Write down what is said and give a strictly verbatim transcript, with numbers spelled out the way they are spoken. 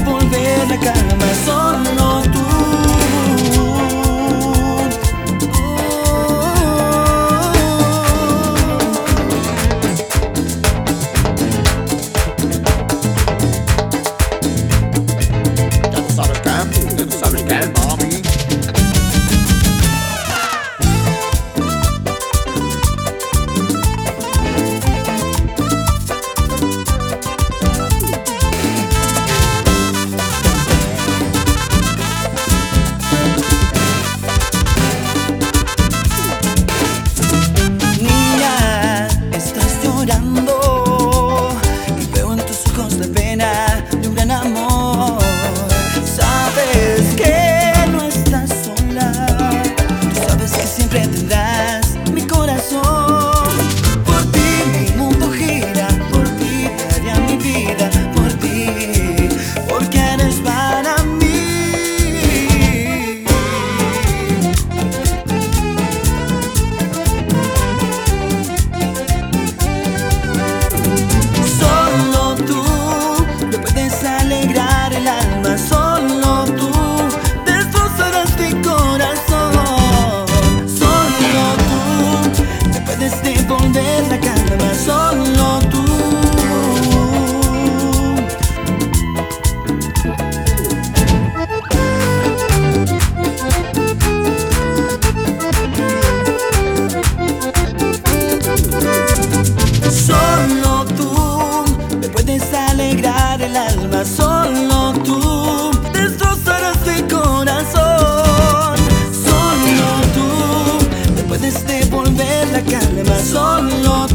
devolver la calma, solo tú. Ya tú sabes qué, ya tú sabes qué, mami. Solo tú destrozarás mi corazón. Solo tú me puedes devolver la calma. Solo tú. Solo tú me puedes alegrar el alma. Solo tú destrozarás mi corazón. Solo tú me puedes devolver la calma. Solo